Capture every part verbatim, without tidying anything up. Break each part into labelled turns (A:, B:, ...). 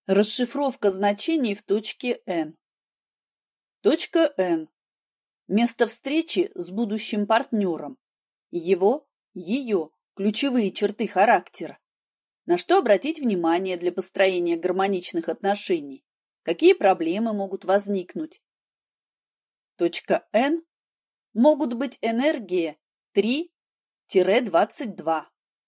A: Расшифровка значений в точке N. Точка N. Место встречи с будущим партнером. Его, ее ключевые черты характера. На что обратить внимание для построения гармоничных отношений? Какие проблемы могут возникнуть? Точка N. Могут быть энергии три - двадцать два.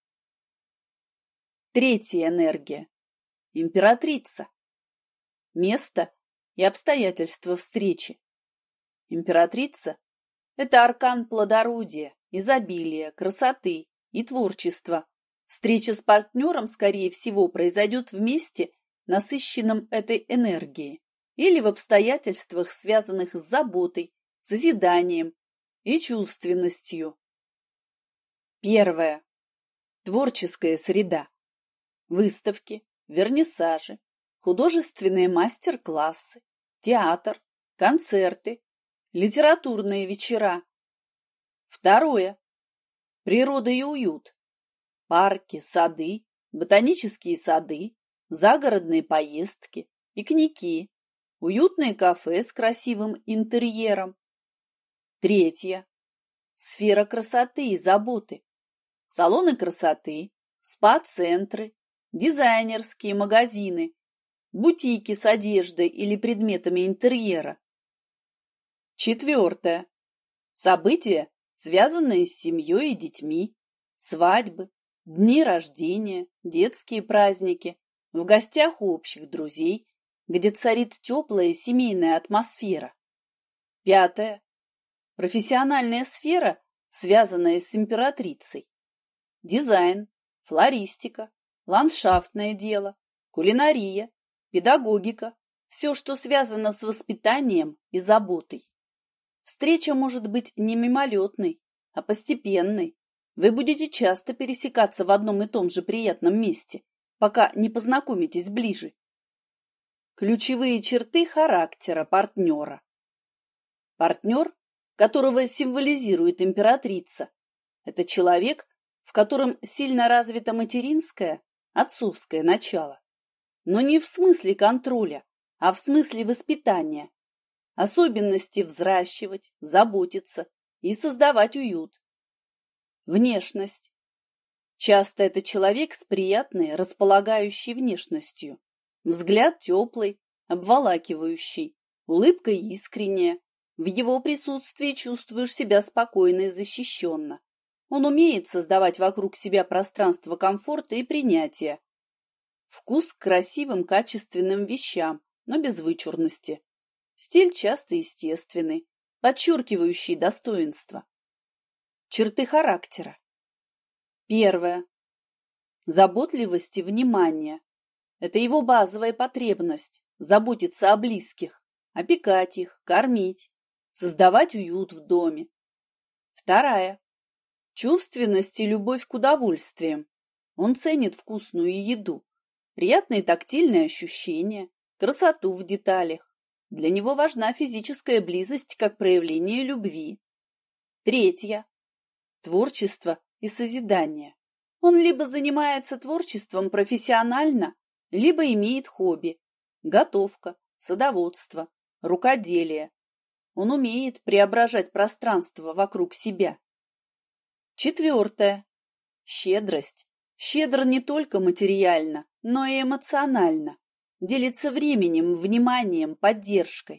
A: Третья энергия. Императрица. Место и обстоятельства встречи. Императрица – это аркан плодородия, изобилия, красоты и творчества. Встреча с партнером, скорее всего, произойдет в месте, насыщенном этой энергией, или в обстоятельствах, связанных с заботой, созиданием и чувственностью. Первое. Творческая среда. Выставки, вернисажи, художественные мастер-классы, театр, концерты, литературные вечера. Второе. Природа и уют. Парки, сады, ботанические сады, загородные поездки, пикники, уютные кафе с красивым интерьером. Третье. Сфера красоты и заботы. Салоны красоты, спа-центры, дизайнерские магазины, бутики с одеждой или предметами интерьера. Четвертое. События, связанные с семьей и детьми, свадьбы, дни рождения, детские праздники, в гостях у общих друзей, где царит теплая семейная атмосфера. Пятое. Профессиональная сфера, связанная с императрицей. Дизайн, флористика, ландшафтное дело, кулинария, педагогика, все, что связано с воспитанием и заботой. Встреча может быть не мимолетной, а постепенной. Вы будете часто пересекаться в одном и том же приятном месте, пока не познакомитесь ближе. Ключевые черты характера партнера. Партнер, которого символизирует императрица, это человек, в котором сильно развито материнское, отцовское начало. Но не в смысле контроля, а в смысле воспитания. Особенности взращивать, заботиться и создавать уют. Внешность. Часто это человек с приятной, располагающей внешностью. Взгляд теплый, обволакивающий, улыбка искренняя. В его присутствии чувствуешь себя спокойно и защищенно. Он умеет создавать вокруг себя пространство комфорта и принятия. Вкус к красивым, качественным вещам, но без вычурности. Стиль часто естественный, подчеркивающий достоинство. Черты характера. Первое. Заботливость и внимание. Это его базовая потребность – заботиться о близких, опекать их, кормить, создавать уют в доме. Вторая. Чувственность и любовь к удовольствиям. Он ценит вкусную еду, приятные тактильные ощущения, красоту в деталях. Для него важна физическая близость как проявление любви. Третья. Творчество и созидание. Он либо занимается творчеством профессионально, либо имеет хобби – готовка, садоводство, рукоделие. Он умеет преображать пространство вокруг себя. Четвертое. Щедрость. Щедр не только материально, но и эмоционально. Делится временем, вниманием, поддержкой.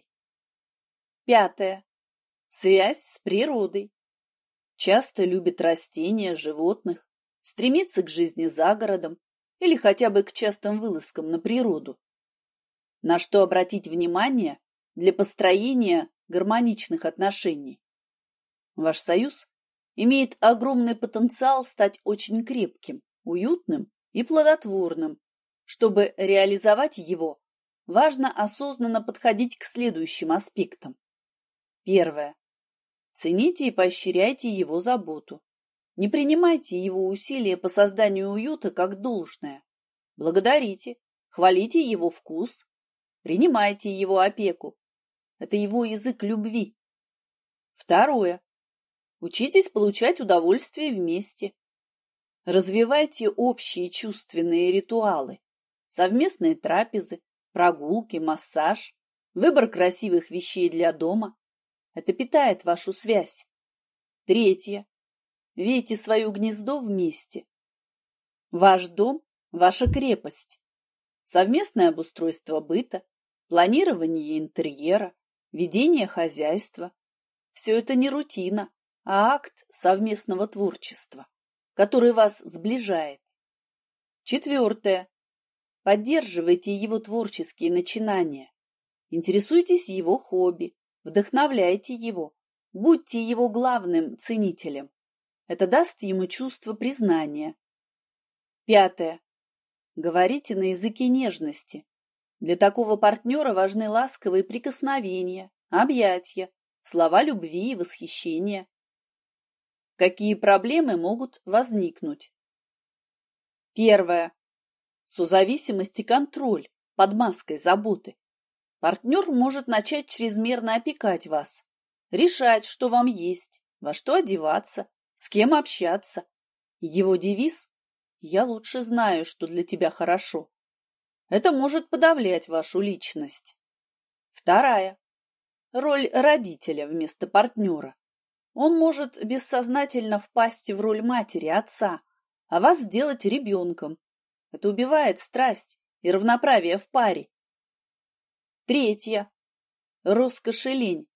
A: Пятое. Связь с природой. Часто любит растения, животных, стремится к жизни за городом или хотя бы к частым вылазкам на природу. На что обратить внимание для построения гармоничных отношений? Ваш союз имеет огромный потенциал стать очень крепким, уютным и плодотворным. Чтобы реализовать его, важно осознанно подходить к следующим аспектам. Первое. Цените и поощряйте его заботу. Не принимайте его усилия по созданию уюта как должное. Благодарите, хвалите его вкус, принимайте его опеку. Это его язык любви. Второе. Учитесь получать удовольствие вместе. Развивайте общие чувственные ритуалы. совместные трапезы, прогулки, массаж, выбор красивых вещей для дома. Это питает вашу связь. Третье. Вейте свое гнездо вместе. Ваш дом – ваша крепость. Совместное обустройство быта, планирование интерьера, ведение хозяйства. Все это не рутина, а акт совместного творчества, который вас сближает. Четвертое. Поддерживайте его творческие начинания. Интересуйтесь его хобби, вдохновляйте его, будьте его главным ценителем. Это даст ему чувство признания. Пятое. Говорите на языке нежности. Для такого партнера важны ласковые прикосновения, объятия, слова любви и восхищения. Какие проблемы могут возникнуть? Первое. Созависимость и контроль под маской заботы. Партнер может начать чрезмерно опекать вас, решать, что вам есть, во что одеваться, с кем общаться. Его девиз «Я лучше знаю, что для тебя хорошо». Это может подавлять вашу личность. Вторая. Роль родителя вместо партнера. Он может бессознательно впасть в роль матери, отца, а вас сделать ребенком. Это убивает страсть и равноправие в паре. Третье. Роскошь и лень.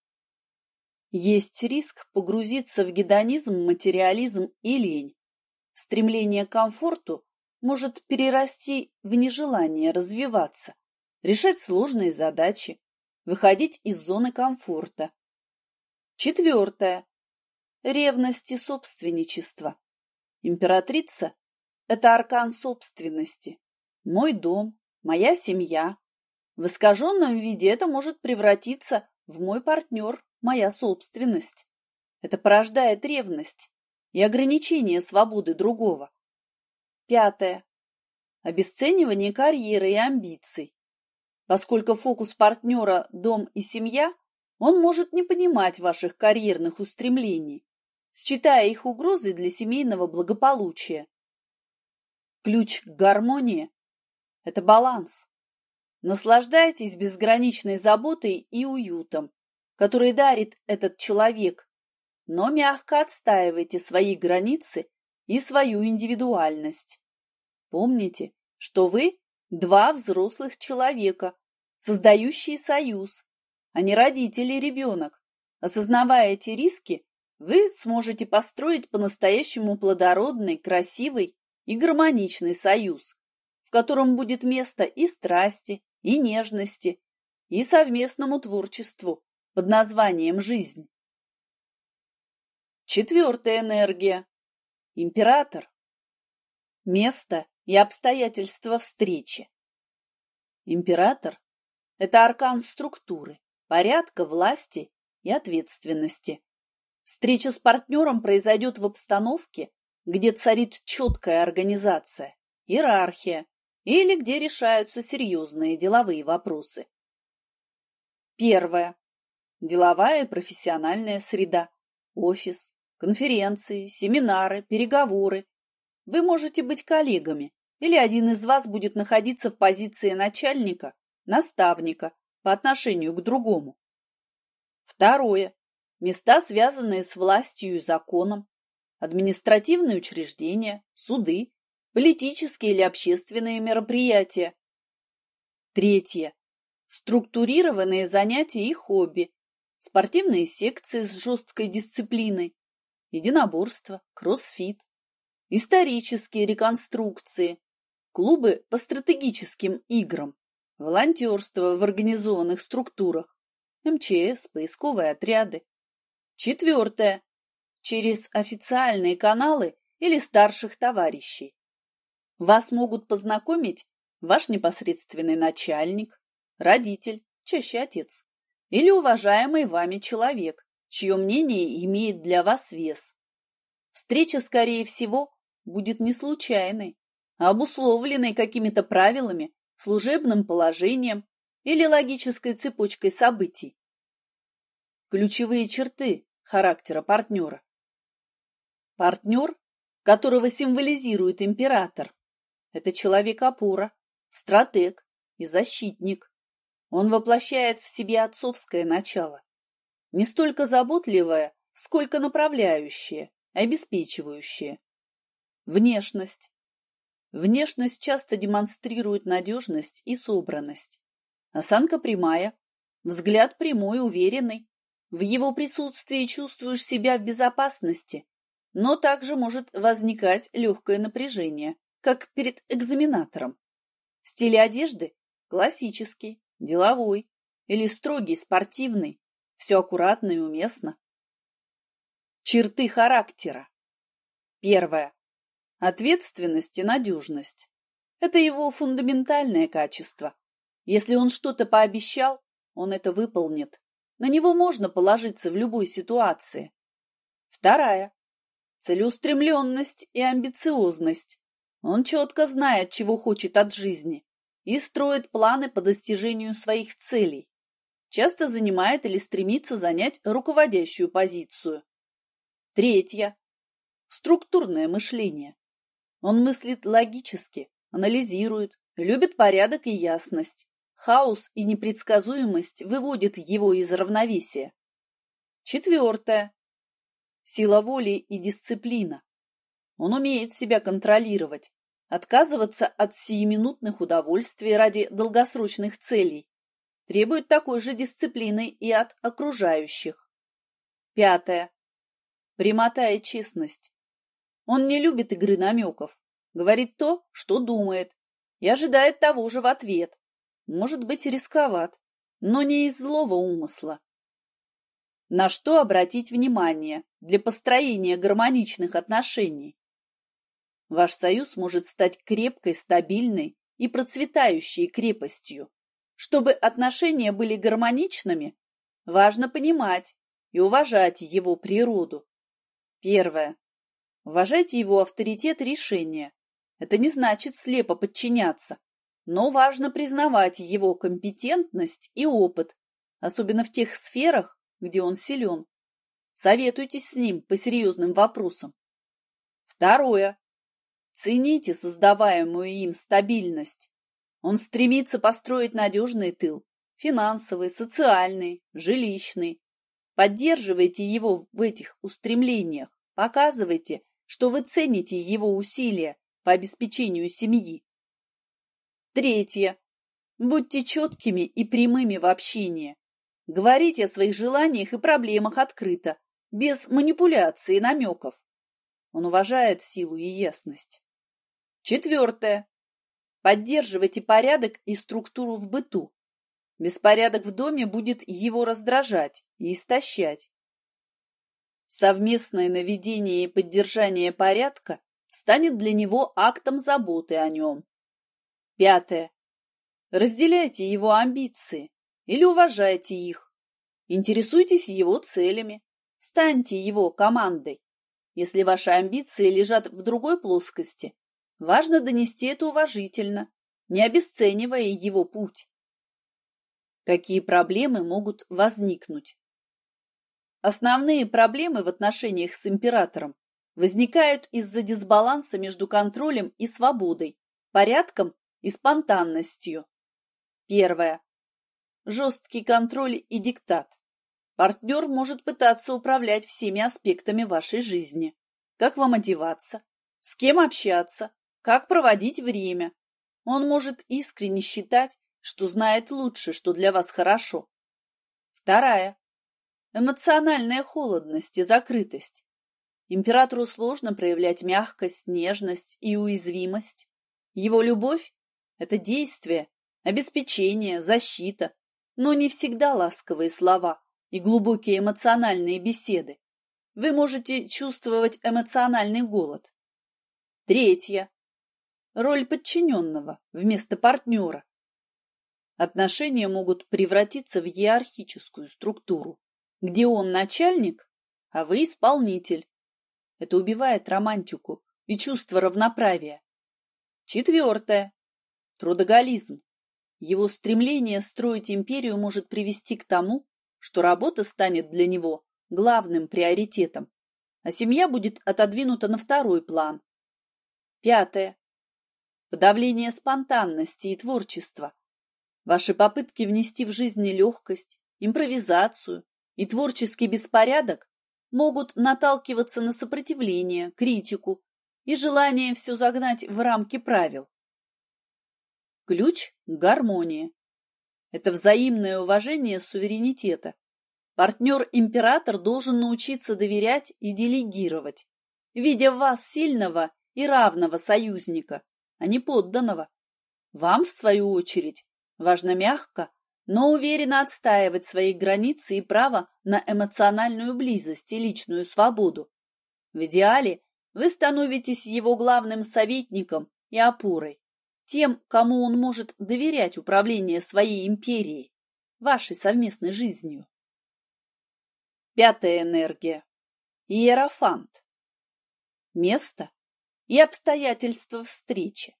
A: Есть риск погрузиться в гедонизм, материализм и лень. Стремление к комфорту может перерасти в нежелание развиваться, решать сложные задачи, выходить из зоны комфорта. Четвертое. Ревность и собственничество. Императрица – это аркан собственности. Мой дом, моя семья. В искаженном виде это может превратиться в мой партнер, моя собственность. Это порождает ревность и ограничение свободы другого. Пятое. Обесценивание карьеры и амбиций. Поскольку фокус партнера – дом и семья, он может не понимать ваших карьерных устремлений, считая их угрозой для семейного благополучия. Ключ к гармонии – это баланс. Наслаждайтесь безграничной заботой и уютом, который дарит этот человек, но мягко отстаивайте свои границы и свою индивидуальность. Помните, что вы два взрослых человека, создающие союз, а не родители и ребенок. Осознавая эти риски, вы сможете построить по-настоящему плодородный, красивый и гармоничный союз, в котором будет место и страсти, и нежности, и совместному творчеству под названием «Жизнь». Четвертая энергия. Император. Место и обстоятельства встречи. Император – это аркан структуры, порядка, власти и ответственности. Встреча с партнером произойдет в обстановке, где царит четкая организация, иерархия или где решаются серьезные деловые вопросы. Первое. Деловая и профессиональная среда, офис, конференции, семинары, переговоры. Вы можете быть коллегами, или один из вас будет находиться в позиции начальника, наставника по отношению к другому. Второе. Места, связанные с властью и законом, административные учреждения, суды, политические или общественные мероприятия. Третье. Структурированные занятия и хобби, спортивные секции с жесткой дисциплиной, единоборство, кроссфит, исторические реконструкции, клубы по стратегическим играм, волонтерство в организованных структурах, эм че эс, поисковые отряды. Четвертое. Через официальные каналы или старших товарищей. Вас могут познакомить ваш непосредственный начальник, родитель, чаще отец, или уважаемый вами человек, чье мнение имеет для вас вес. Встреча, скорее всего, будет не случайной, а обусловленной какими-то правилами, служебным положением или логической цепочкой событий. Ключевые черты характера партнера. Партнер, которого символизирует император, это человек-опора, стратег и защитник. Он воплощает в себе отцовское начало. Не столько заботливое, сколько направляющее, обеспечивающее. Внешность. Внешность часто демонстрирует надежность и собранность. Осанка прямая, взгляд прямой, уверенный. В его присутствии чувствуешь себя в безопасности, но также может возникать легкое напряжение, как перед экзаменатором. Стиль одежды – классический, деловой или строгий, спортивный, все аккуратно и уместно. Черты характера. Первое. Ответственность и надежность. Это его фундаментальное качество. Если он что-то пообещал, он это выполнит. На него можно положиться в любой ситуации. Вторая. Целеустремленность и амбициозность. Он четко знает, чего хочет от жизни, и строит планы по достижению своих целей. Часто занимает или стремится занять руководящую позицию. Третье. Структурное мышление. Он мыслит логически, анализирует, любит порядок и ясность. Хаос и непредсказуемость выводят его из равновесия. Четвертое. Сила воли и дисциплина. Он умеет себя контролировать, отказываться от сиюминутных удовольствий ради долгосрочных целей. Требует такой же дисциплины и от окружающих. Пятое. Прямота и честность. Он не любит игры намеков, говорит то, что думает, и ожидает того же в ответ. Может быть рисковат, но не из злого умысла. На что обратить внимание для построения гармоничных отношений? Ваш союз может стать крепкой, стабильной и процветающей крепостью. Чтобы отношения были гармоничными, важно понимать и уважать его природу. Первое. Уважайте его авторитет и решения. Это не значит слепо подчиняться, но важно признавать его компетентность и опыт, особенно в тех сферах, где он силен. Советуйтесь с ним по серьезным вопросам. Второе. Цените создаваемую им стабильность. Он стремится построить надежный тыл – финансовый, социальный, жилищный. Поддерживайте его в этих устремлениях, показывайте, что вы цените его усилия по обеспечению семьи. Третье. Будьте четкими и прямыми в общении. Говорите о своих желаниях и проблемах открыто, без манипуляций и намеков. Он уважает силу и ясность. Четвертое. Поддерживайте порядок и структуру в быту. Беспорядок в доме будет его раздражать и истощать. Совместное наведение и поддержание порядка станет для него актом заботы о нем. Пятое. Разделяйте его амбиции или уважайте их. Интересуйтесь его целями. Станьте его командой. Если ваши амбиции лежат в другой плоскости, важно донести это уважительно, не обесценивая его путь. Какие проблемы могут возникнуть? Основные проблемы в отношениях с императором возникают из-за дисбаланса между контролем и свободой, порядком и спонтанностью. Первое. Жесткий контроль и диктат. Партнер может пытаться управлять всеми аспектами вашей жизни. Как вам одеваться, с кем общаться, как проводить время. Он может искренне считать, что знает лучше, что для вас хорошо. Вторая. Эмоциональная холодность и закрытость. Императору сложно проявлять мягкость, нежность и уязвимость. Его любовь – это действие, обеспечение, защита, но не всегда ласковые слова и глубокие эмоциональные беседы. Вы можете чувствовать эмоциональный голод. Третье. Роль подчиненного вместо партнера. Отношения могут превратиться в иерархическую структуру, где он начальник, а вы исполнитель. Это убивает романтику и чувство равноправия. Четвертое. Трудоголизм. Его стремление строить империю может привести к тому, что работа станет для него главным приоритетом, а семья будет отодвинута на второй план. Пятое. подавление спонтанности и творчества. Ваши попытки внести в жизнь легкость, импровизацию и творческий беспорядок могут наталкиваться на сопротивление, критику и желание все загнать в рамки правил. Ключ к гармонии – это взаимное уважение суверенитета. Партнер-император должен научиться доверять и делегировать, видя в вас сильного и равного союзника, а не подданного. Вам, в свою очередь, важно мягко, но уверенно отстаивать свои границы и право на эмоциональную близость и личную свободу. В идеале вы становитесь его главным советником и опорой, тем, кому он может доверять управление своей империей, вашей совместной жизнью. Пятая энергия. Иерофант. Место и обстоятельства встречи.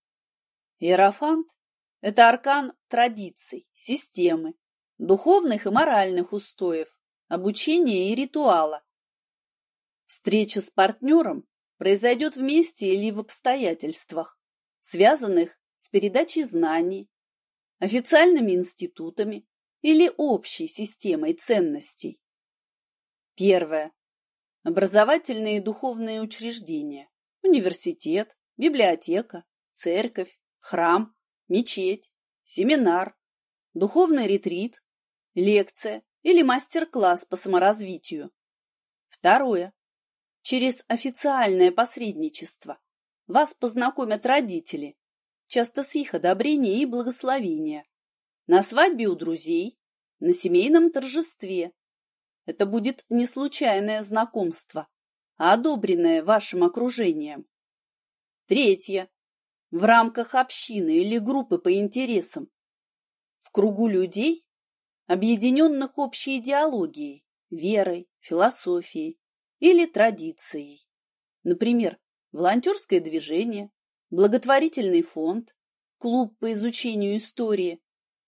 A: Иерофант – это аркан традиций, системы, духовных и моральных устоев, обучения и ритуала. Встреча с партнером произойдет вместе или в обстоятельствах, связанных с передачей знаний, официальными институтами или общей системой ценностей. Первое. Образовательные и духовные учреждения, университет, библиотека, церковь, храм, мечеть, семинар, духовный ретрит, лекция или мастер-класс по саморазвитию. Второе. Через официальное посредничество вас познакомят родители, часто с их одобрения и благословения, на свадьбе у друзей, на семейном торжестве. Это будет не случайное знакомство, а одобренное вашим окружением. Третье. В рамках общины или группы по интересам. В кругу людей, объединенных общей идеологией, верой, философией или традицией. Например, волонтерское движение, благотворительный фонд, клуб по изучению истории.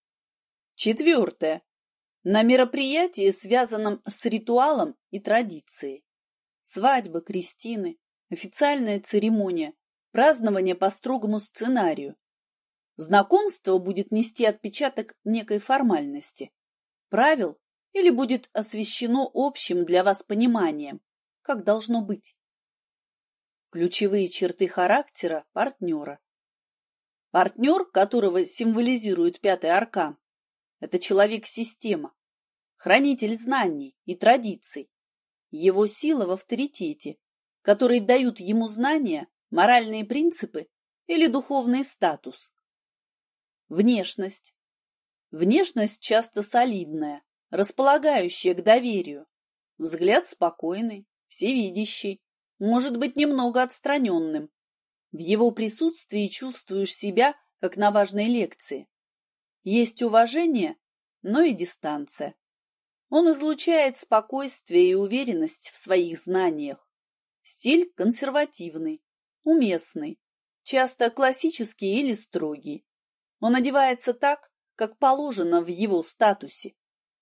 A: Четвертое. На мероприятии, связанном с ритуалом и традицией. Свадьба, крестины, официальная церемония, празднование по строгому сценарию. Знакомство будет нести отпечаток некой формальности, правил или будет освещено общим для вас пониманием, как должно быть. Ключевые черты характера партнера. Партнер, которого символизирует пятый аркан, это человек-система, хранитель знаний и традиций. Его сила в авторитете, который дают ему знания, моральные принципы или духовный статус. Внешность. Внешность часто солидная, располагающая к доверию. Взгляд спокойный, всевидящий, может быть немного отстраненным. В его присутствии чувствуешь себя, как на важной лекции. Есть уважение, но и дистанция. Он излучает спокойствие и уверенность в своих знаниях. Стиль консервативный, уместный, часто классический или строгий. Он одевается так, как положено в его статусе.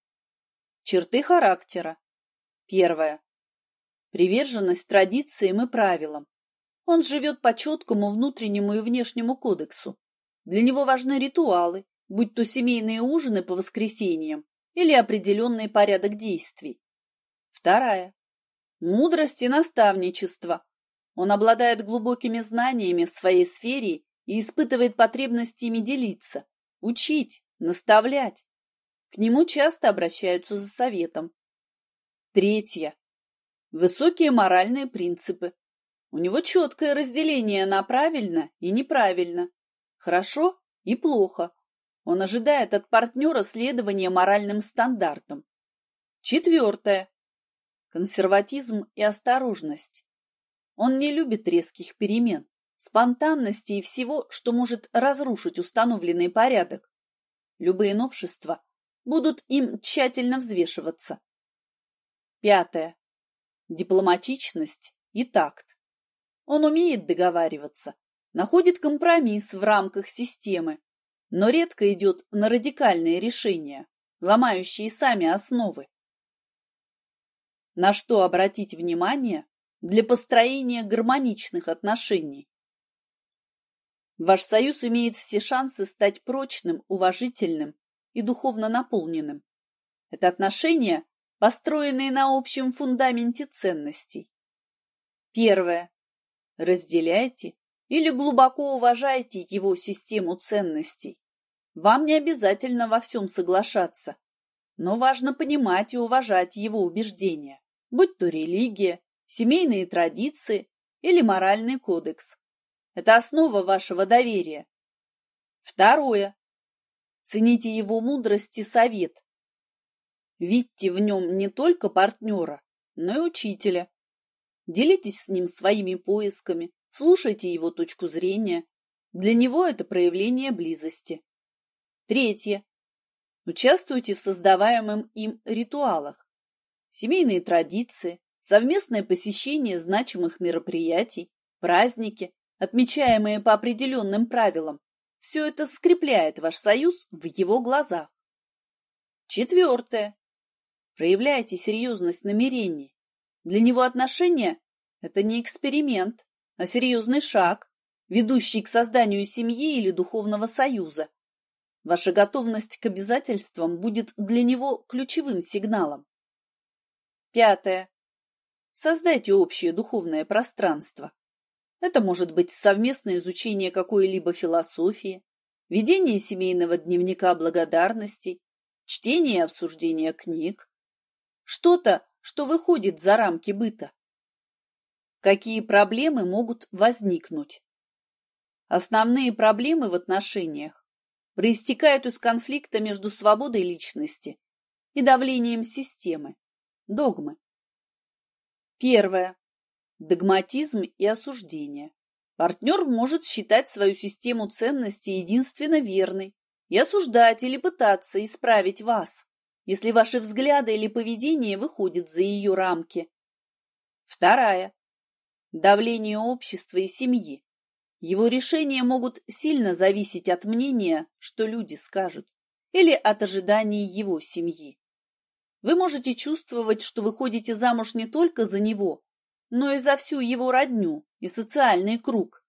A: Черты характера. Первое. Приверженность традициям и правилам. Он живет по четкому внутреннему и внешнему кодексу. Для него важны ритуалы, будь то семейные ужины по воскресеньям или определенный порядок действий. Вторая. Мудрость и наставничество. Он обладает глубокими знаниями в своей сфере и испытывает потребность ими делиться, учить, наставлять. К нему часто обращаются за советом. Третье. Высокие моральные принципы. У него четкое разделение на правильно и неправильно, хорошо и плохо. Он ожидает от партнера следования моральным стандартам. Четвертое. Консерватизм и осторожность. Он не любит резких перемен, спонтанности и всего, что может разрушить установленный порядок. Любые новшества будут им тщательно взвешиваться. Пятое. Дипломатичность и такт. Он умеет договариваться, находит компромисс в рамках системы, но редко идет на радикальные решения, ломающие сами основы. На что обратить внимание для построения гармоничных отношений? Ваш союз имеет все шансы стать прочным, уважительным и духовно наполненным. Это отношения, построенные на общем фундаменте ценностей. Первое. Разделяйте или глубоко уважайте его систему ценностей. Вам не обязательно во всем соглашаться, но важно понимать и уважать его убеждения, будь то религия, семейные традиции или моральный кодекс. Это основа вашего доверия. Второе. Цените его мудрость и совет. Видьте в нем не только партнера, но и учителя. Делитесь с ним своими поисками, слушайте его точку зрения. Для него это проявление близости. Третье. Участвуйте в создаваемых им ритуалах. Семейные традиции, совместное посещение значимых мероприятий, праздники, отмечаемые по определенным правилам, все это скрепляет ваш союз в его глазах. Четвертое. Проявляйте серьезность намерений. Для него отношения – это не эксперимент, а серьезный шаг, ведущий к созданию семьи или духовного союза. Ваша готовность к обязательствам будет для него ключевым сигналом. Пятое. Создайте общее духовное пространство. Это может быть совместное изучение какой-либо философии, ведение семейного дневника благодарностей, чтение и обсуждение книг. Что-то, что выходит за рамки быта. Какие проблемы могут возникнуть? Основные проблемы в отношениях проистекают из конфликта между свободой личности и давлением системы, догмы. Первое. Догматизм и осуждение. Партнер может считать свою систему ценностей единственно верной и осуждать или пытаться исправить вас, если ваши взгляды или поведение выходят за ее рамки. Вторая. Давление общества и семьи. Его решения могут сильно зависеть от мнения, что люди скажут, или от ожиданий его семьи. Вы можете чувствовать, что выходите замуж не только за него, но и за всю его родню и социальный круг.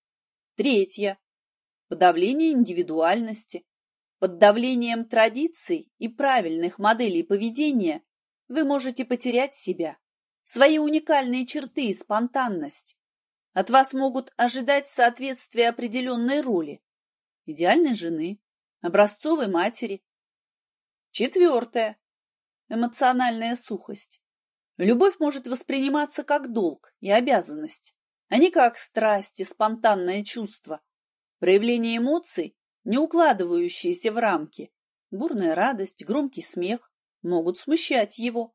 A: Третье. Подавление индивидуальности. Под давлением традиций и правильных моделей поведения вы можете потерять себя, свои уникальные черты и спонтанность. От вас могут ожидать соответствия определенной роли – идеальной жены, образцовой матери. Четвертое. Эмоциональная сухость. Любовь может восприниматься как долг и обязанность, а не как страсть и спонтанное чувство. Проявление эмоций, не укладывающиеся в рамки, бурная радость, громкий смех, могут смущать его.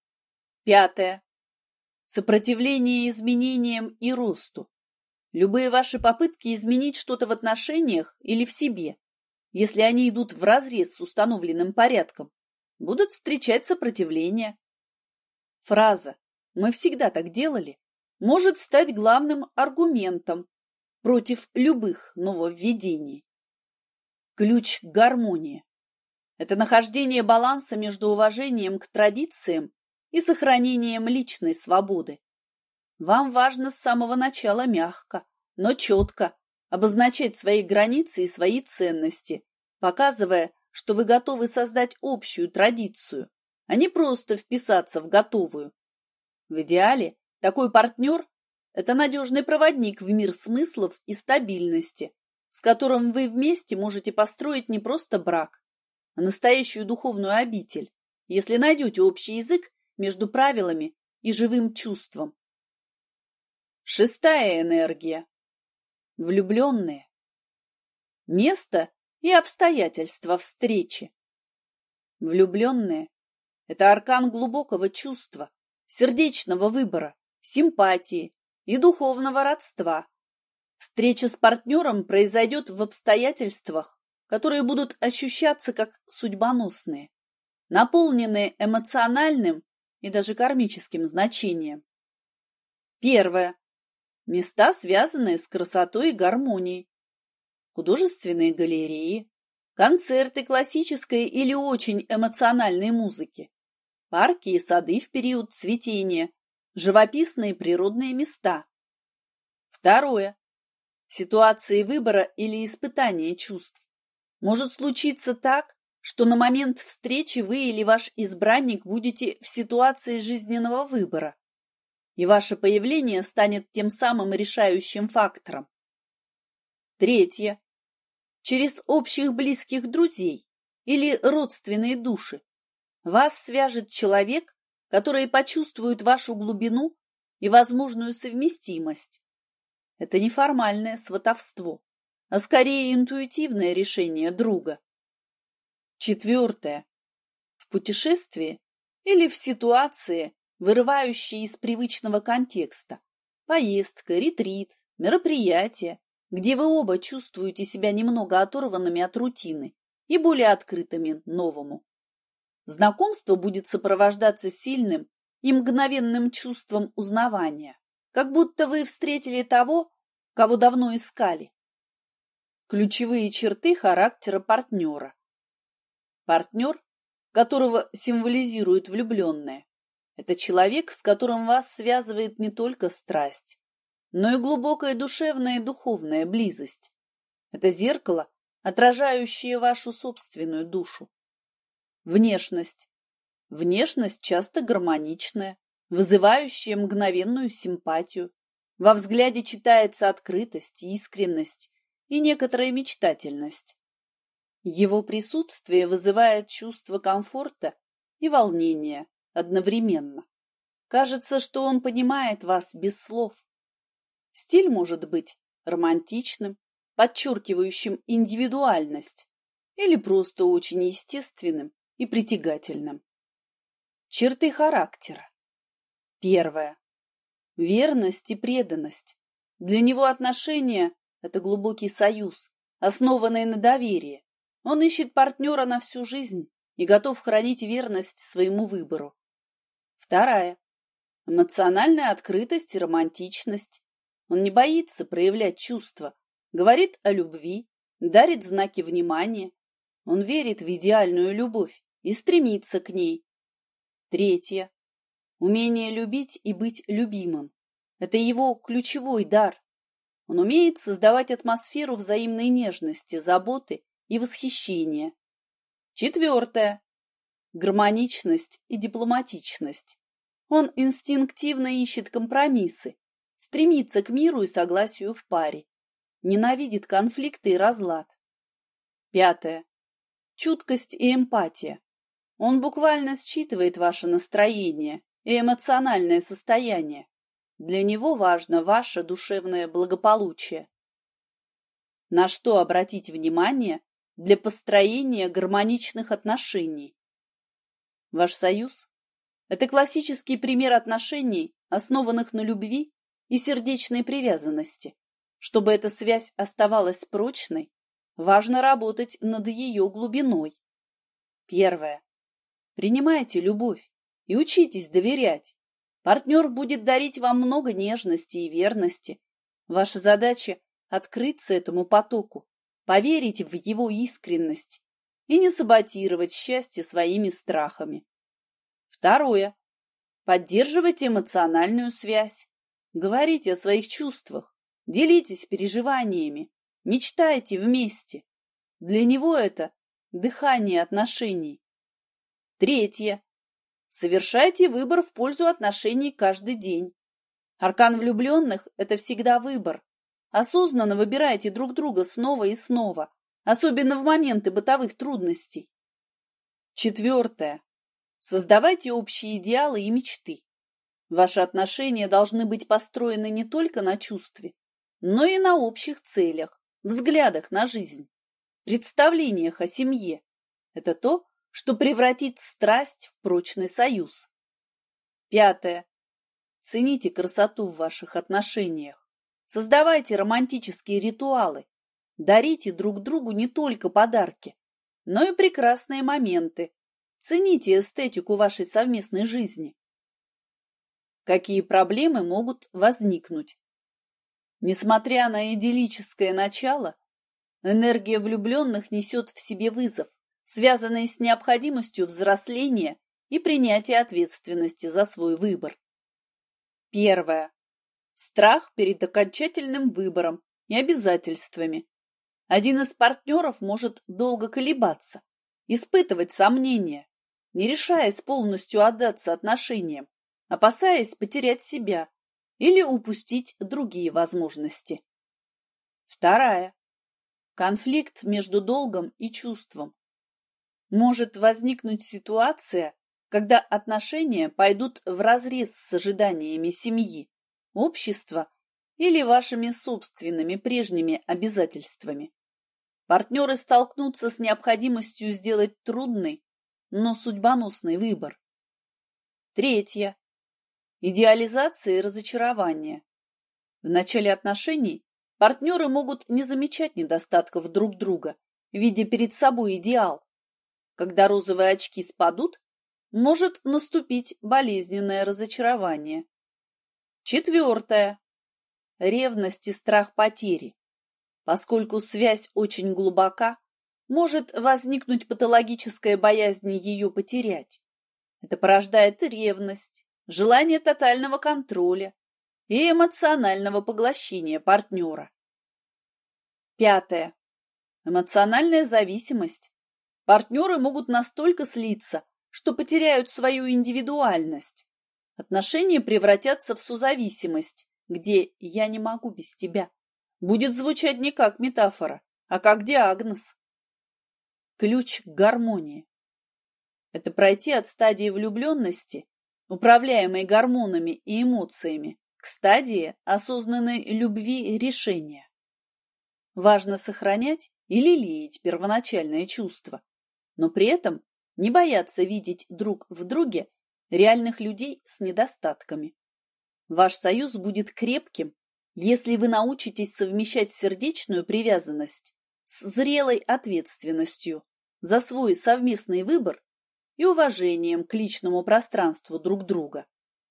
A: Пятое. Сопротивление изменениям и росту. Любые ваши попытки изменить что-то в отношениях или в себе, если они идут вразрез с установленным порядком, будут встречать сопротивление. Фраза «мы всегда так делали» может стать главным аргументом против любых нововведений. Ключ к гармонии – это нахождение баланса между уважением к традициям и сохранением личной свободы. Вам важно с самого начала мягко, но четко обозначать свои границы и свои ценности, показывая, что вы готовы создать общую традицию, а не просто вписаться в готовую. В идеале такой партнер – это надежный проводник в мир смыслов и стабильности, с которым вы вместе можете построить не просто брак, а настоящую духовную обитель, если найдете общий язык между правилами и живым чувством. Шестая энергия. Влюбленные. Место и обстоятельства встречи. Влюбленные – это аркан глубокого чувства, сердечного выбора, симпатии и духовного родства. Встреча с партнером произойдет в обстоятельствах, которые будут ощущаться как судьбоносные, наполненные эмоциональным и даже кармическим значением. Первое. Места, связанные с красотой и гармонией. Художественные галереи, концерты классической или очень эмоциональной музыки, парки и сады в период цветения, живописные природные места. Второе. ситуации выбора или испытания чувств. Может случиться так, что на момент встречи вы или ваш избранник будете в ситуации жизненного выбора, и ваше появление станет тем самым решающим фактором. Третье. Через общих близких друзей или родственные души вас свяжет человек, который почувствует вашу глубину и возможную совместимость. Это не формальное сватовство, а скорее интуитивное решение друга. Четвертое. В путешествии или в ситуации, вырывающей из привычного контекста, поездка, ретрит, мероприятие, где вы оба чувствуете себя немного оторванными от рутины и более открытыми новому. Знакомство будет сопровождаться сильным и мгновенным чувством узнавания, как будто вы встретили того, кого давно искали. Ключевые черты характера партнера. Партнер, которого символизируют влюбленные, это человек, с которым вас связывает не только страсть, но и глубокая душевная и духовная близость. Это зеркало, отражающее вашу собственную душу. Внешность. Внешность часто гармоничная, вызывающая мгновенную симпатию. Во взгляде читается открытость, искренность и некоторая мечтательность. Его присутствие вызывает чувство комфорта и волнения одновременно. Кажется, что он понимает вас без слов. Стиль может быть романтичным, подчеркивающим индивидуальность, или просто очень естественным и притягательным. Черты характера. Первое. Верность и преданность. Для него отношения – это глубокий союз, основанный на доверии. Он ищет партнера на всю жизнь и готов хранить верность своему выбору. Вторая. Эмоциональная открытость и романтичность. Он не боится проявлять чувства, говорит о любви, дарит знаки внимания. Он верит в идеальную любовь и стремится к ней. Третье. Умение любить и быть любимым. Это его ключевой дар. Он умеет создавать атмосферу взаимной нежности, заботы и восхищения. Четвертое. Гармоничность и дипломатичность. Он инстинктивно ищет компромиссы, стремится к миру и согласию в паре, ненавидит конфликты и разлад. Пятое. Чуткость и эмпатия. Он буквально считывает ваше настроение и эмоциональное состояние. Для него важно ваше душевное благополучие. На что обратить внимание для построения гармоничных отношений? Ваш союз – это классический пример отношений, основанных на любви и сердечной привязанности. Чтобы эта связь оставалась прочной, важно работать над ее глубиной. Первое. Принимайте любовь и учитесь доверять. Партнер будет дарить вам много нежности и верности. Ваша задача – открыться этому потоку, поверить в его искренность и не саботировать счастье своими страхами. Второе. Поддерживайте эмоциональную связь. Говорите о своих чувствах, делитесь переживаниями, мечтайте вместе. Для него это дыхание отношений. Третье. Совершайте выбор в пользу отношений каждый день. Аркан влюбленных – это всегда выбор. Осознанно выбирайте друг друга снова и снова, особенно в моменты бытовых трудностей. Четвертое. Создавайте общие идеалы и мечты. Ваши отношения должны быть построены не только на чувстве, но и на общих целях, взглядах на жизнь, представлениях о семье. Это то, что превратит страсть в прочный союз. Пятое. Цените красоту в ваших отношениях. Создавайте романтические ритуалы. Дарите друг другу не только подарки, но и прекрасные моменты. Цените эстетику вашей совместной жизни. Какие проблемы могут возникнуть? Несмотря на идиллическое начало, энергия влюбленных несет в себе вызов, связанный с необходимостью взросления и принятия ответственности за свой выбор. Первое. Страх перед окончательным выбором и обязательствами. Один из партнеров может долго колебаться, испытывать сомнения, не решаясь полностью отдаться отношениям, опасаясь потерять себя или упустить другие возможности. Вторая. Конфликт между долгом и чувством. Может возникнуть ситуация, когда отношения пойдут вразрез с ожиданиями семьи, общества или вашими собственными прежними обязательствами. Партнеры столкнутся с необходимостью сделать трудный, но судьбоносный выбор. Третье. Идеализация и разочарование. В начале отношений партнеры могут не замечать недостатков друг друга, видя перед собой идеал. Когда розовые очки спадут, может наступить болезненное разочарование. Четвертое. Ревность и страх потери. Поскольку связь очень глубока, может возникнуть патологическая боязнь ее потерять. Это порождает ревность, желание тотального контроля и эмоционального поглощения партнера. Пятое. Эмоциональная зависимость. Партнеры могут настолько слиться, что потеряют свою индивидуальность. Отношения превратятся в созависимость, где «я не могу без тебя» будет звучать не как метафора, а как диагноз. Ключ к гармонии. Это пройти от стадии влюбленности, управляемой гормонами и эмоциями, к стадии осознанной любви и решения. Важно сохранять и лелеять первоначальное чувство, но при этом не бояться видеть друг в друге реальных людей с недостатками. Ваш союз будет крепким, если вы научитесь совмещать сердечную привязанность с зрелой ответственностью за свой совместный выбор и уважением к личному пространству друг друга.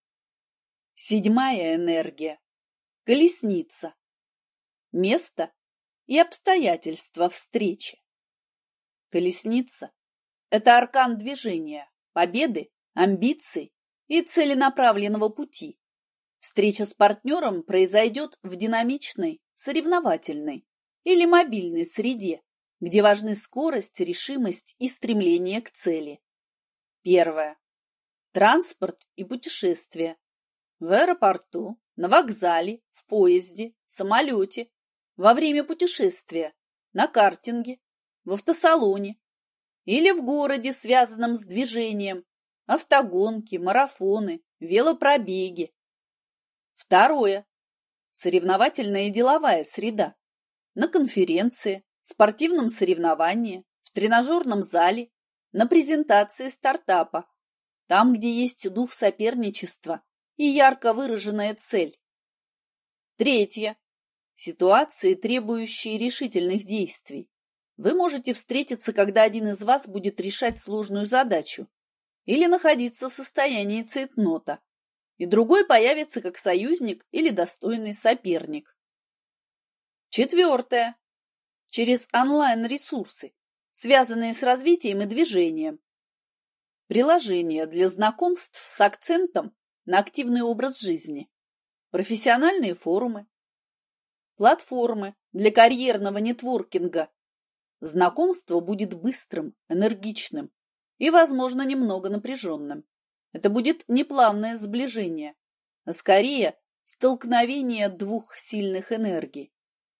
A: Седьмая энергия. Колесница. Место и обстоятельства встречи. Колесница – это аркан движения, победы, амбиций и целенаправленного пути. Встреча с партнером произойдет в динамичной, соревновательной или мобильной среде, где важны скорость, решимость и стремление к цели. Первое. Транспорт и путешествия. В аэропорту, на вокзале, в поезде, самолете, во время путешествия, на картинге, в автосалоне или в городе, связанном с движением, автогонки, марафоны, велопробеги. Второе. Соревновательная и деловая среда. На конференции, спортивном соревновании, в тренажерном зале, на презентации стартапа, там, где есть дух соперничества и ярко выраженная цель. Третье. Ситуации, требующие решительных действий. Вы можете встретиться, когда один из вас будет решать сложную задачу или находиться в состоянии цейтнота, и другой появится как союзник или достойный соперник. Четвертое. Через онлайн-ресурсы, связанные с развитием и движением. Приложения для знакомств с акцентом на активный образ жизни. Профессиональные форумы. Платформы для карьерного нетворкинга. Знакомство будет быстрым, энергичным и, возможно, немного напряженным. Это будет не плавное сближение, а скорее столкновение двух сильных энергий.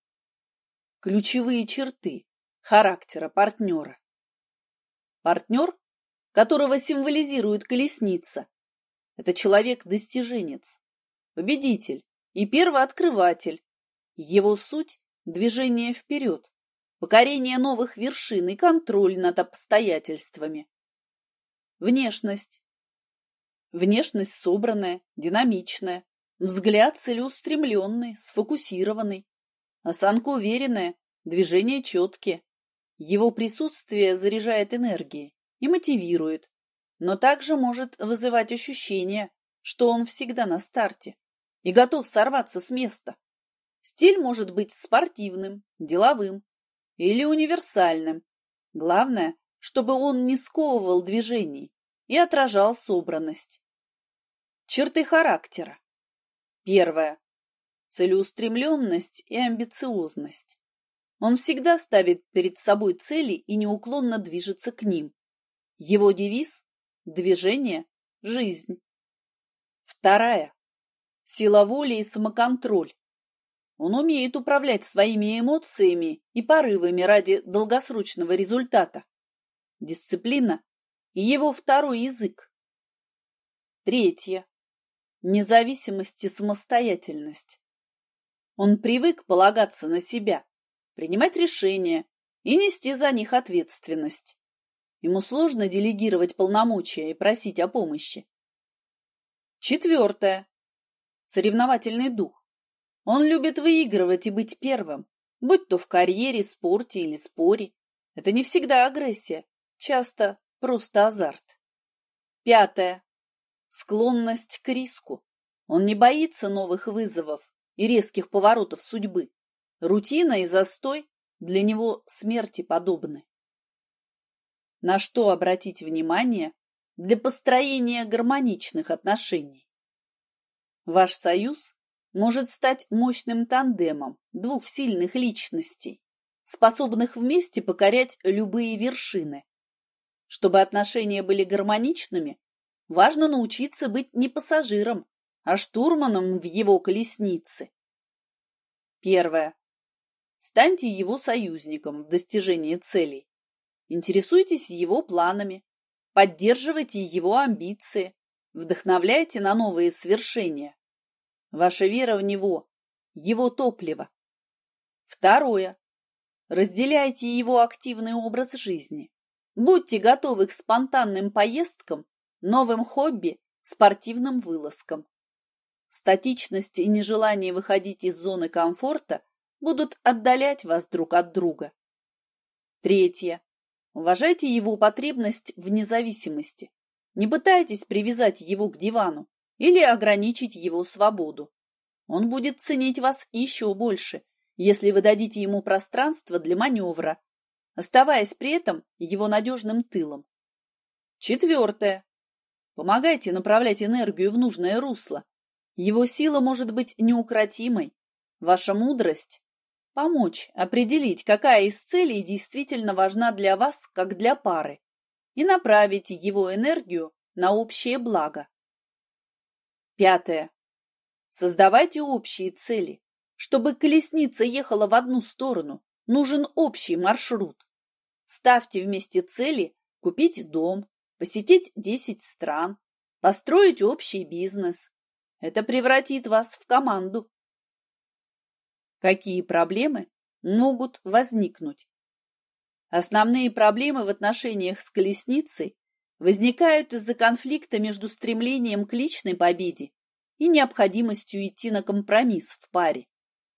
A: Ключевые черты характера партнера. Партнер, которого символизирует колесница, это человек-достиженец, победитель и первооткрыватель. Его суть – движение вперед, покорение новых вершин и контроль над обстоятельствами. Внешность. Внешность собранная, динамичная, взгляд целеустремленный, сфокусированный, осанка уверенная, движения четкие. Его присутствие заряжает энергией и мотивирует, но также может вызывать ощущение, что он всегда на старте и готов сорваться с места. Стиль может быть спортивным, деловым или универсальным. Главное, чтобы он не сковывал движений и отражал собранность. Черты характера. Первое. целеустремленность и амбициозность. Он всегда ставит перед собой цели и неуклонно движется к ним. Его девиз – движение – жизнь. Вторая – сила воли и самоконтроль. Он умеет управлять своими эмоциями и порывами ради долгосрочного результата. Дисциплина – его второй язык. Третье – независимость и самостоятельность. Он привык полагаться на себя, принимать решения и нести за них ответственность. Ему сложно делегировать полномочия и просить о помощи. Четвертое – соревновательный дух. Он любит выигрывать и быть первым, будь то в карьере, спорте или споре. Это не всегда агрессия, часто просто азарт. Пятое – склонность к риску. Он не боится новых вызовов и резких поворотов судьбы. Рутина и застой для него смерти подобны. На что обратить внимание для построения гармоничных отношений? Ваш союз может стать мощным тандемом двух сильных личностей, способных вместе покорять любые вершины. Чтобы отношения были гармоничными, важно научиться быть не пассажиром, а штурманом в его колеснице. Первое. Станьте его союзником в достижении целей. Интересуйтесь его планами, поддерживайте его амбиции, вдохновляйте на новые свершения. Ваша вера в него – его топливо. Второе. Разделяйте его активный образ жизни. Будьте готовы к спонтанным поездкам, новым хобби, спортивным вылазкам. Статичность и нежелание выходить из зоны комфорта будут отдалять вас друг от друга. Третье. Уважайте его потребность в независимости. Не пытайтесь привязать его к дивану или ограничить его свободу. Он будет ценить вас еще больше, если вы дадите ему пространство для маневра, оставаясь при этом его надежным тылом. Четвертое. Помогайте направлять энергию в нужное русло. Его сила может быть неукротимой. Ваша мудрость – помочь определить, какая из целей действительно важна для вас, как для пары, и направить его энергию на общее благо. Пятое. Создавайте общие цели. Чтобы колесница ехала в одну сторону, нужен общий маршрут. Ставьте вместе цели купить дом, посетить десять стран, построить общий бизнес. Это превратит вас в команду. Какие проблемы могут возникнуть? Основные проблемы в отношениях с колесницей возникают из-за конфликта между стремлением к личной победе и необходимостью идти на компромисс в паре.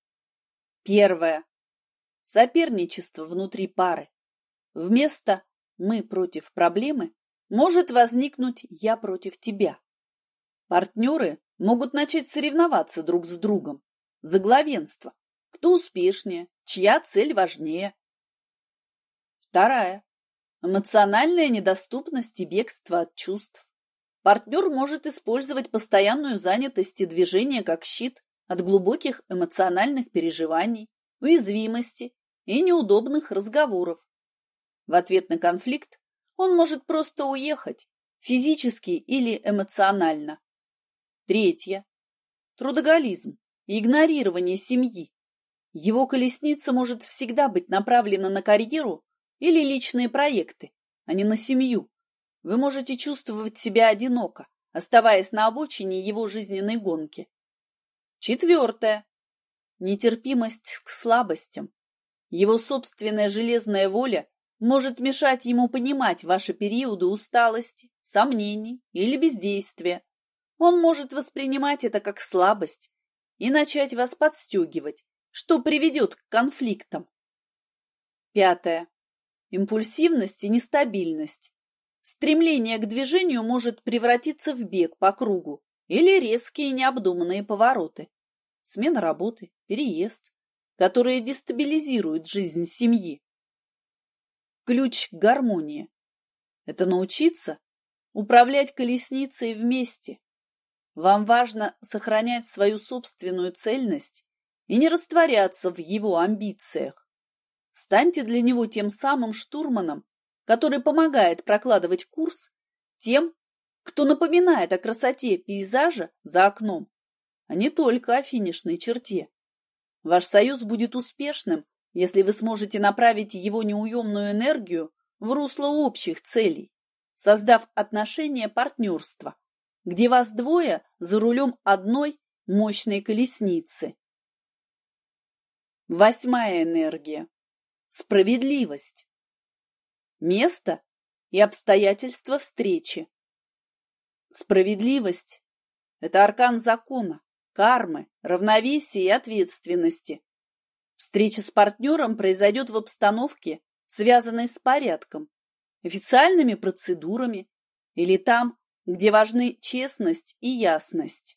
A: Первое. Соперничество внутри пары. Вместо «мы против проблемы» может возникнуть «я против тебя». Партнеры могут начать соревноваться друг с другом за главенство, кто успешнее, чья цель важнее. Вторая. Эмоциональная недоступность и бегство от чувств. Партнер может использовать постоянную занятость и движение как щит от глубоких эмоциональных переживаний, уязвимости и неудобных разговоров. В ответ на конфликт он может просто уехать, физически или эмоционально. Третье. Трудоголизм и игнорирование семьи. Его колесница может всегда быть направлена на карьеру или личные проекты, а не на семью. Вы можете чувствовать себя одиноко, оставаясь на обочине его жизненной гонки. Четвертое. Нетерпимость к слабостям. Его собственная железная воля может мешать ему понимать ваши периоды усталости, сомнений или бездействия. Он может воспринимать это как слабость и начать вас подстегивать, что приведет к конфликтам. Пятое. Импульсивность и нестабильность. Стремление к движению может превратиться в бег по кругу или резкие необдуманные повороты. Смена работы, переезд, которые дестабилизируют жизнь семьи. Ключ к гармонии – это научиться управлять колесницей вместе. Вам важно сохранять свою собственную цельность и не растворяться в его амбициях. Станьте для него тем самым штурманом, который помогает прокладывать курс тем, кто напоминает о красоте пейзажа за окном, а не только о финишной черте. Ваш союз будет успешным, если вы сможете направить его неуемную энергию в русло общих целей, создав отношения партнерства, где вас двое за рулем одной мощной колесницы. Восьмая энергия. Справедливость. Место и обстоятельства встречи. Справедливость – это аркан закона, кармы, равновесия и ответственности. Встреча с партнером произойдет в обстановке, связанной с порядком, официальными процедурами или там, где важны честность и ясность.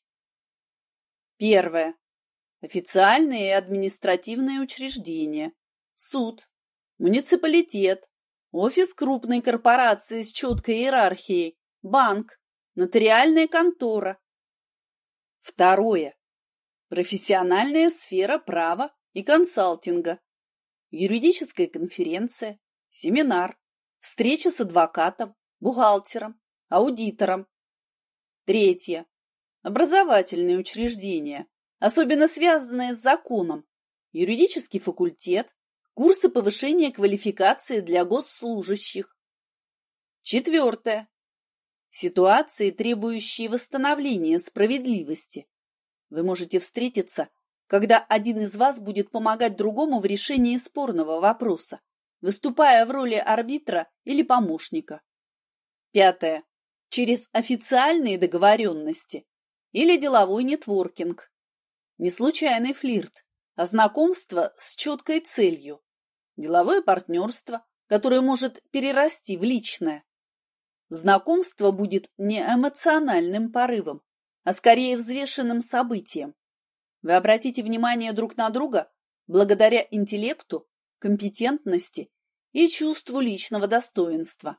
A: Первое. Официальные и административные учреждения, суд, муниципалитет, офис крупной корпорации с четкой иерархией, банк, нотариальная контора. Второе. Профессиональная сфера права и консалтинга, юридическая конференция, семинар, встреча с адвокатом, бухгалтером, аудитором. Третье. Образовательные учреждения, особенно связанные с законом, юридический факультет, курсы повышения квалификации для госслужащих. Четвертое. Ситуации, требующие восстановления справедливости. Вы можете встретиться, когда один из вас будет помогать другому в решении спорного вопроса, выступая в роли арбитра или помощника. Пятое. Через официальные договоренности или деловой нетворкинг. Не случайный флирт, а знакомство с четкой целью. Деловое партнерство, которое может перерасти в личное. Знакомство будет не эмоциональным порывом, а скорее взвешенным событием. Вы обратите внимание друг на друга благодаря интеллекту, компетентности и чувству личного достоинства.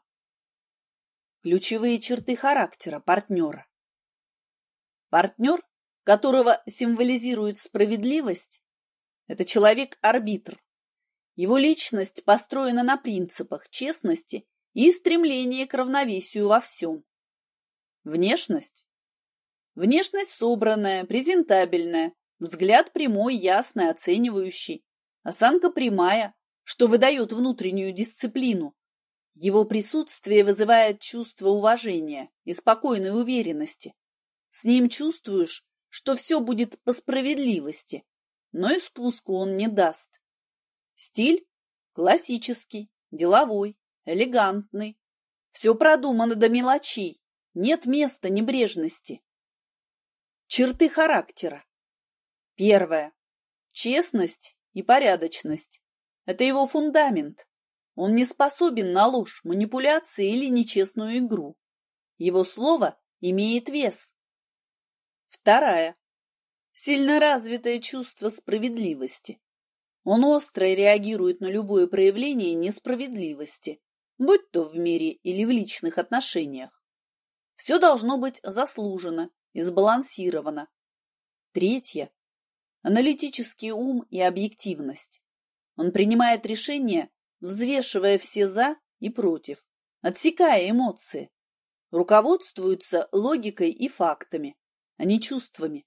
A: Ключевые черты характера партнера. Партнер, которого символизирует справедливость, это человек-арбитр. Его личность построена на принципах честности и стремление к равновесию во всем. Внешность. Внешность собранная, презентабельная, взгляд прямой, ясный, оценивающий, осанка прямая, что выдает внутреннюю дисциплину. Его присутствие вызывает чувство уважения и спокойной уверенности. С ним чувствуешь, что все будет по справедливости, но и спуску он не даст. Стиль классический, деловой, элегантный. Все продумано до мелочей, нет места небрежности. Черты характера. Первое. Честность и порядочность. Это его фундамент. Он не способен на ложь, манипуляции или нечестную игру. Его слово имеет вес. Вторая. Сильно развитое чувство справедливости. Он остро реагирует на любое проявление несправедливости, будь то в мире или в личных отношениях. Все должно быть заслужено и сбалансировано. Третье. Аналитический ум и объективность. Он принимает решения, взвешивая все «за» и «против», отсекая эмоции. Руководствуется логикой и фактами, а не чувствами.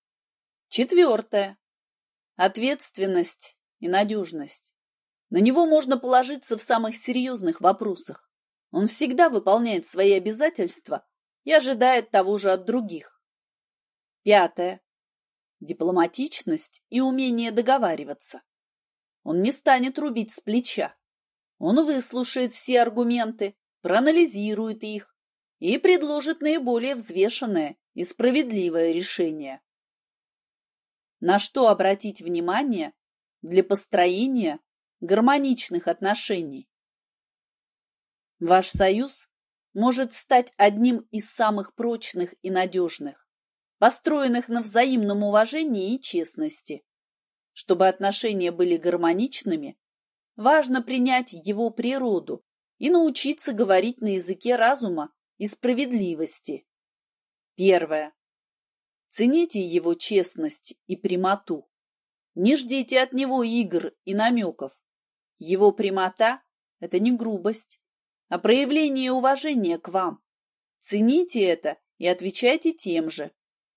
A: Четвертое. Ответственность и надежность. На него можно положиться в самых серьезных вопросах. Он всегда выполняет свои обязательства и ожидает того же от других. Пятое. Дипломатичность и умение договариваться. Он не станет рубить с плеча. Он выслушает все аргументы, проанализирует их и предложит наиболее взвешенное и справедливое решение. На что обратить внимание для построения гармоничных отношений? Ваш союз может стать одним из самых прочных и надежных, построенных на взаимном уважении и честности. Чтобы отношения были гармоничными, важно принять его природу и научиться говорить на языке разума и справедливости. Первое. Цените его честность и прямоту. Не ждите от него игр и намеков. Его прямота – это не грубость, а проявление уважения к вам. Цените это и отвечайте тем же.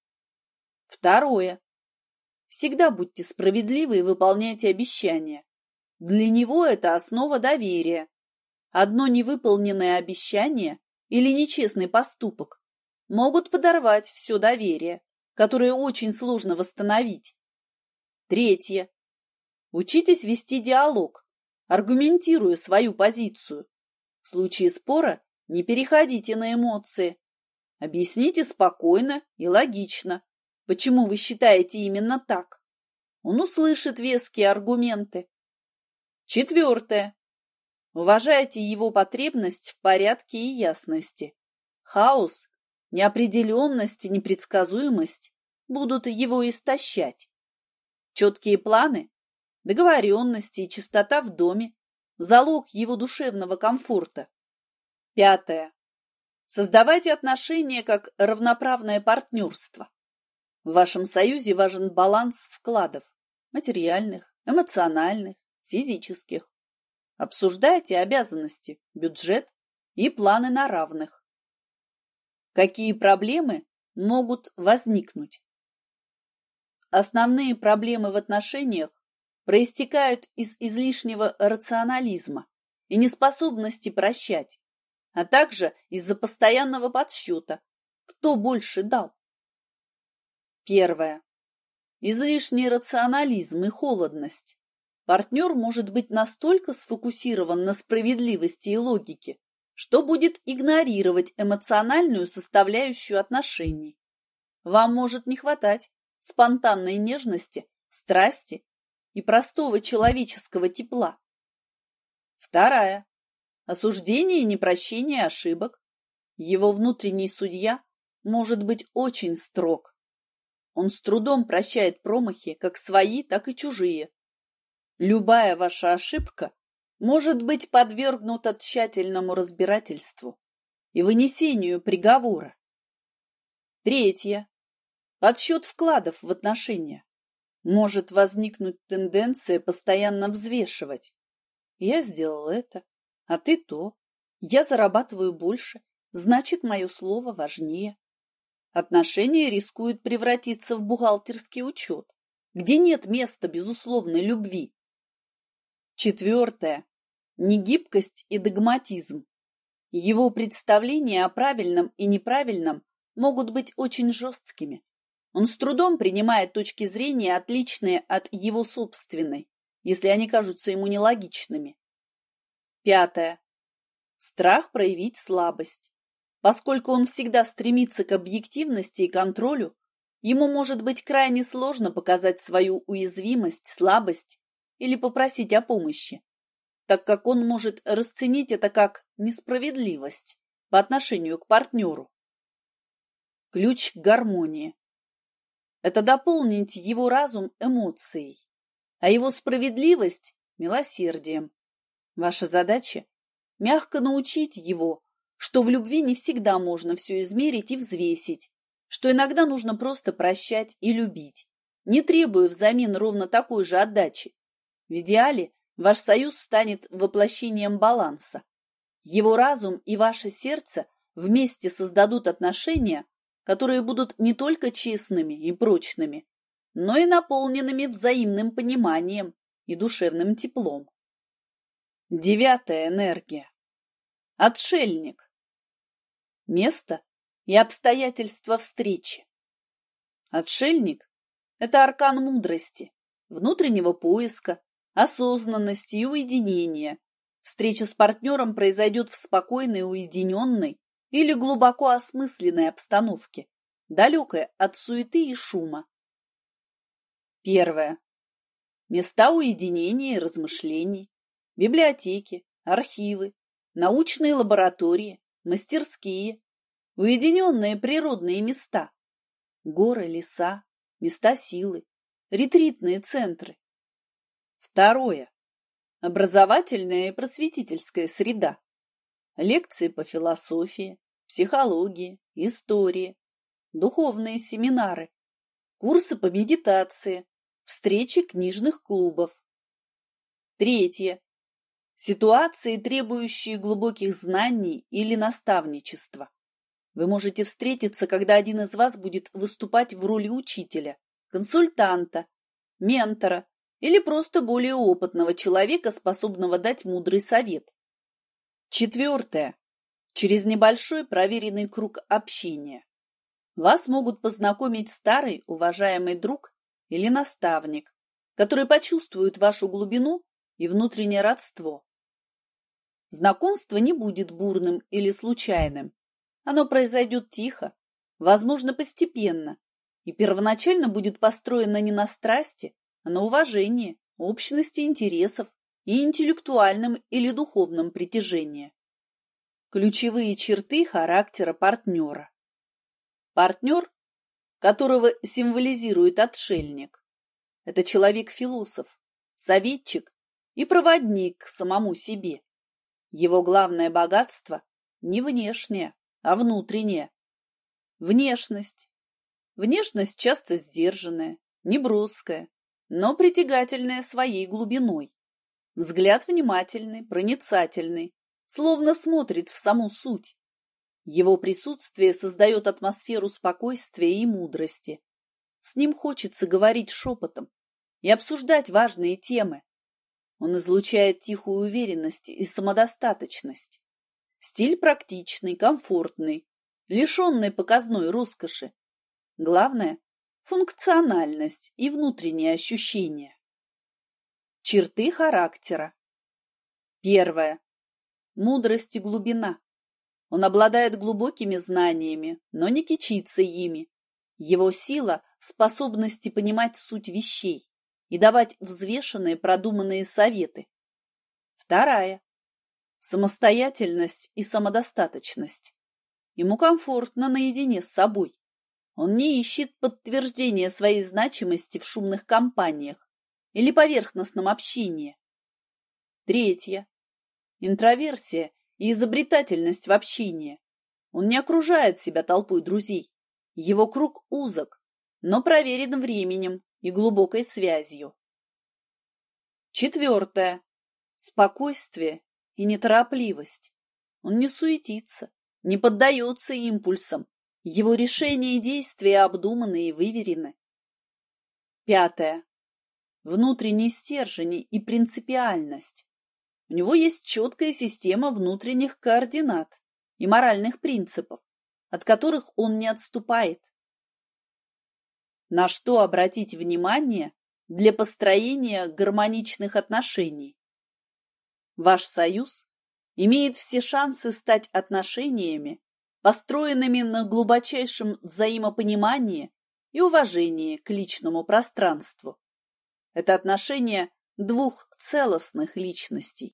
A: Второе. Всегда будьте справедливы и выполняйте обещания. Для него это основа доверия. Одно невыполненное обещание или нечестный поступок могут подорвать все доверие, которое очень сложно восстановить. Третье. Учитесь вести диалог, аргументируя свою позицию. В случае спора не переходите на эмоции. Объясните спокойно и логично, почему вы считаете именно так. Он услышит веские аргументы. Четвертое. Уважайте его потребность в порядке и ясности. Хаос, неопределенность и непредсказуемость будут его истощать. Четкие планы, договоренности и чистота в доме – залог его душевного комфорта. Пятое. Создавайте отношения как равноправное партнерство. В вашем союзе важен баланс вкладов – материальных, эмоциональных, физических. Обсуждайте обязанности, бюджет и планы на равных. Какие проблемы могут возникнуть? Основные проблемы в отношениях проистекают из излишнего рационализма и неспособности прощать, а также из-за постоянного подсчета, кто больше дал. Первое. Излишний рационализм и холодность. Партнер может быть настолько сфокусирован на справедливости и логике, что будет игнорировать эмоциональную составляющую отношений. Вам может не хватать спонтанной нежности, страсти и простого человеческого тепла. Вторая. Осуждение и непрощение ошибок. Его внутренний судья может быть очень строг. Он с трудом прощает промахи, как свои, так и чужие. Любая ваша ошибка может быть подвергнута тщательному разбирательству и вынесению приговора. Третье. Подсчет вкладов в отношения. Может возникнуть тенденция постоянно взвешивать. Я сделал это, а ты то. Я зарабатываю больше, значит, мое слово важнее. Отношения рискуют превратиться в бухгалтерский учет, где нет места безусловной любви. Четвертое. Негибкость и догматизм. Его представления о правильном и неправильном могут быть очень жесткими. Он с трудом принимает точки зрения, отличные от его собственной, если они кажутся ему нелогичными. Пятое. Страх проявить слабость. Поскольку он всегда стремится к объективности и контролю, ему может быть крайне сложно показать свою уязвимость, слабость или попросить о помощи, так как он может расценить это как несправедливость по отношению к партнеру. Ключ к гармонии. Это дополнить его разум эмоцией, а его справедливость – милосердием. Ваша задача – мягко научить его, что в любви не всегда можно все измерить и взвесить, что иногда нужно просто прощать и любить, не требуя взамен ровно такой же отдачи. В идеале ваш союз станет воплощением баланса. Его разум и ваше сердце вместе создадут отношения, которые будут не только честными и прочными, но и наполненными взаимным пониманием и душевным теплом. Девятая энергия. Отшельник. Место и обстоятельства встречи. Отшельник – это аркан мудрости, внутреннего поиска, осознанности и уединения. Встреча с партнером произойдет в спокойной, уединенной или глубоко осмысленной обстановке, далекой от суеты и шума. Первое. Места уединения и размышлений. Библиотеки, архивы, научные лаборатории, мастерские, уединенные природные места, горы, леса, места силы, ретритные центры. Второе. Образовательная и просветительская среда. Лекции по философии, психологии, истории, духовные семинары, курсы по медитации, Встречи книжных клубов. Третье. Ситуации, требующие глубоких знаний или наставничества. Вы можете встретиться, когда один из вас будет выступать в роли учителя, консультанта, ментора или просто более опытного человека, способного дать мудрый совет. Четвертое. Через небольшой проверенный круг общения. Вас могут познакомить старый уважаемый друг или наставник, который почувствует вашу глубину и внутреннее родство. Знакомство не будет бурным или случайным. Оно произойдет тихо, возможно, постепенно, и первоначально будет построено не на страсти, а на уважении, общности интересов и интеллектуальном или духовном притяжении. Ключевые черты характера партнера. Партнер, которого символизирует отшельник, это человек-философ, советчик и проводник к самому себе. Его главное богатство не внешнее, а внутреннее. Внешность. Внешность часто сдержанная, неброская, но притягательная своей глубиной. Взгляд внимательный, проницательный, словно смотрит в саму суть. Его присутствие создает атмосферу спокойствия и мудрости. С ним хочется говорить шепотом и обсуждать важные темы. Он излучает тихую уверенность и самодостаточность. Стиль практичный, комфортный, лишенный показной роскоши. Главное – функциональность и внутренние ощущения. Черты характера. Первое. Мудрость и глубина. Он обладает глубокими знаниями, но не кичится ими. Его сила в способности понимать суть вещей и давать взвешенные продуманные советы. Вторая. Самостоятельность и самодостаточность. Ему комфортно наедине с собой. Он не ищет подтверждения своей значимости в шумных компаниях или поверхностном общении. Третье. Интроверсия и изобретательность в общении. Он не окружает себя толпой друзей. Его круг узок, но проверен временем и глубокой связью. Четвертое. Спокойствие и неторопливость. Он не суетится, не поддается импульсам. Его решения и действия обдуманы и выверены. Пятое. Внутренний стержень и принципиальность. У него есть четкая система внутренних координат и моральных принципов, от которых он не отступает. На что обратить внимание для построения гармоничных отношений? Ваш союз имеет все шансы стать отношениями, построенными на глубочайшем взаимопонимании и уважении к личному пространству. Это отношения двух целостных личностей.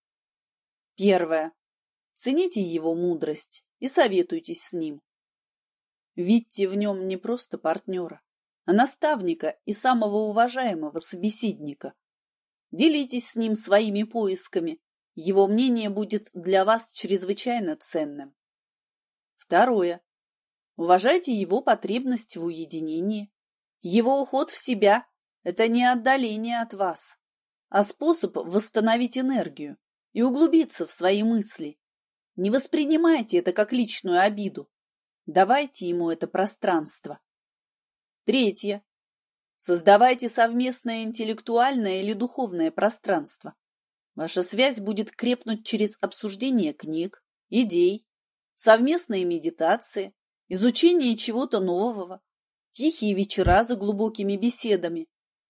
A: Первое. Цените его мудрость и советуйтесь с ним. Видьте в нем не просто партнера, а наставника и самого уважаемого собеседника. Делитесь с ним своими поисками, его мнение будет для вас чрезвычайно ценным. Второе. Уважайте его потребность в уединении. Его уход в себя – это не отдаление от вас, а способ восстановить энергию и углубиться в свои мысли. Не воспринимайте это как личную обиду. Давайте ему это пространство. Третье. Создавайте совместное интеллектуальное или духовное пространство. Ваша связь будет крепнуть через обсуждение книг, идей, совместные медитации, изучение чего-то нового, тихие вечера за глубокими беседами.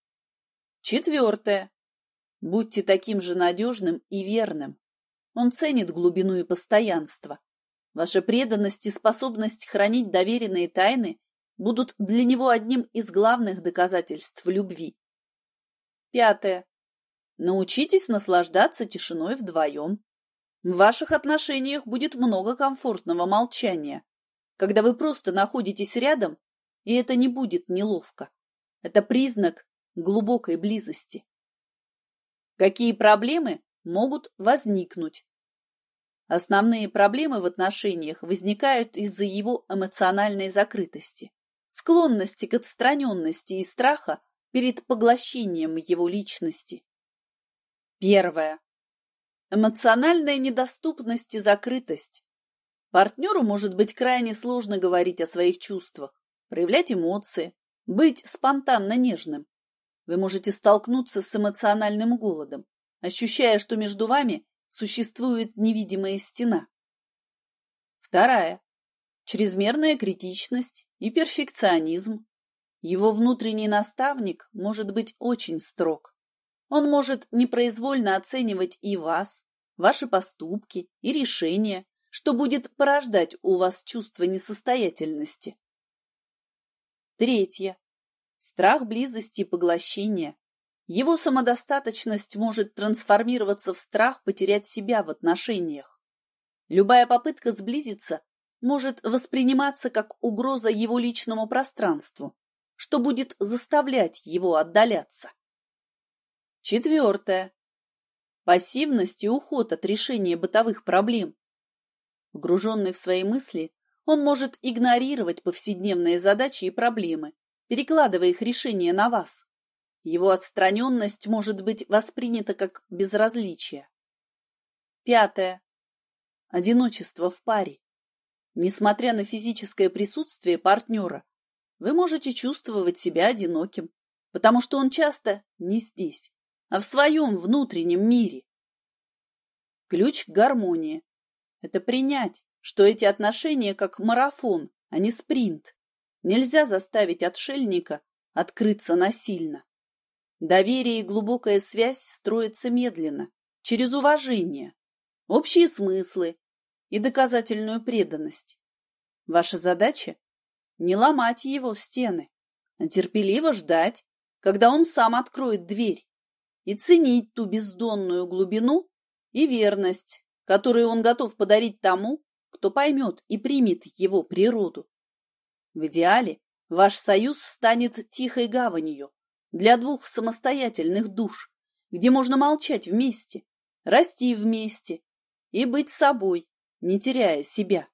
A: Четвертое. Будьте таким же надежным и верным. Он ценит глубину и постоянство. Ваша преданность и способность хранить доверенные тайны будут для него одним из главных доказательств любви. Пятое. Научитесь наслаждаться тишиной вдвоем. В ваших отношениях будет много комфортного молчания, когда вы просто находитесь рядом, и это не будет неловко. Это признак глубокой близости. Какие проблемы могут возникнуть? Основные проблемы в отношениях возникают из-за его эмоциональной закрытости, склонности к отстраненности и страха перед поглощением его личности. Первое. Эмоциональная недоступность и закрытость. Партнеру может быть крайне сложно говорить о своих чувствах, проявлять эмоции, быть спонтанно нежным. Вы можете столкнуться с эмоциональным голодом, ощущая, что между вами существует невидимая стена. Вторая. Чрезмерная критичность и перфекционизм. Его внутренний наставник может быть очень строг. Он может непроизвольно оценивать и вас, ваши поступки и решения, что будет порождать у вас чувство несостоятельности. Третье. Страх близости и поглощения. Его самодостаточность может трансформироваться в страх потерять себя в отношениях. Любая попытка сблизиться может восприниматься как угроза его личному пространству, что будет заставлять его отдаляться. Четвертое. Пассивность и уход от решения бытовых проблем. Погруженный в свои мысли, он может игнорировать повседневные задачи и проблемы, перекладывая их решение на вас. Его отстраненность может быть воспринята как безразличие. Пятое. Одиночество в паре. Несмотря на физическое присутствие партнера, вы можете чувствовать себя одиноким, потому что он часто не здесь, а в своем внутреннем мире. Ключ к гармонии – это принять, что эти отношения как марафон, а не спринт. Нельзя заставить отшельника открыться насильно. Доверие и глубокая связь строятся медленно, через уважение, общие смыслы и доказательную преданность. Ваша задача – не ломать его стены, а терпеливо ждать, когда он сам откроет дверь, и ценить ту бездонную глубину и верность, которую он готов подарить тому, кто поймет и примет его природу. В идеале ваш союз станет тихой гаванью для двух самостоятельных душ, где можно молчать вместе, расти вместе и быть собой, не теряя себя.